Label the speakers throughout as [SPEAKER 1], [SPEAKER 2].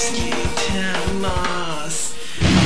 [SPEAKER 1] quitamos.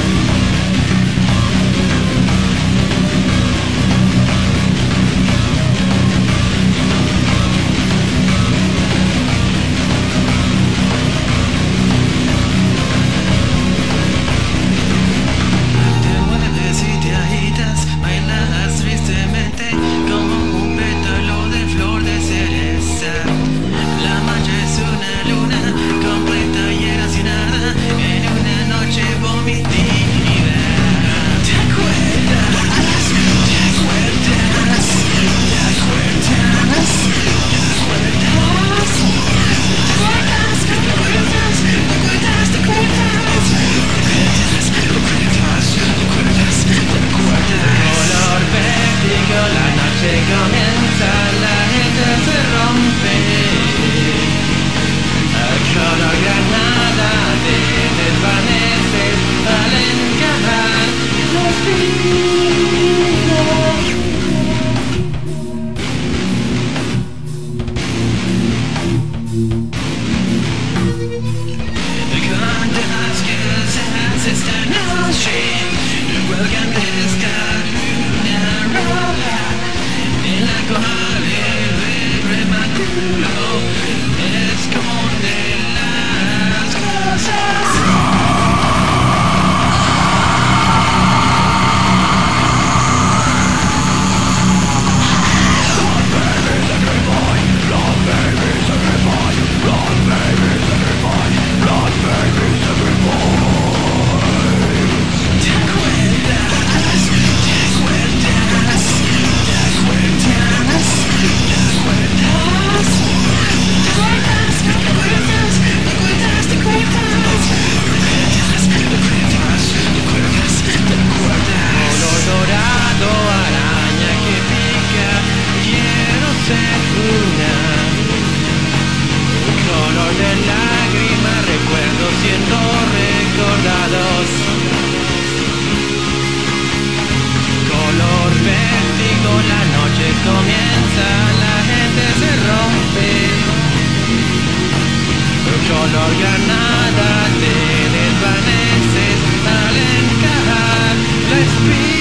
[SPEAKER 1] Comienza, la gente se rompe. El color granada te desvanece al encajar los tiros. Cuántas cosas están noche vuelcan de esta luna roja, en la cual el prematuro esconde las cosas. Siendo recordados, color vértigo, la noche comienza, la gente se rompe. Color granada te desvaneces al encajar la espina.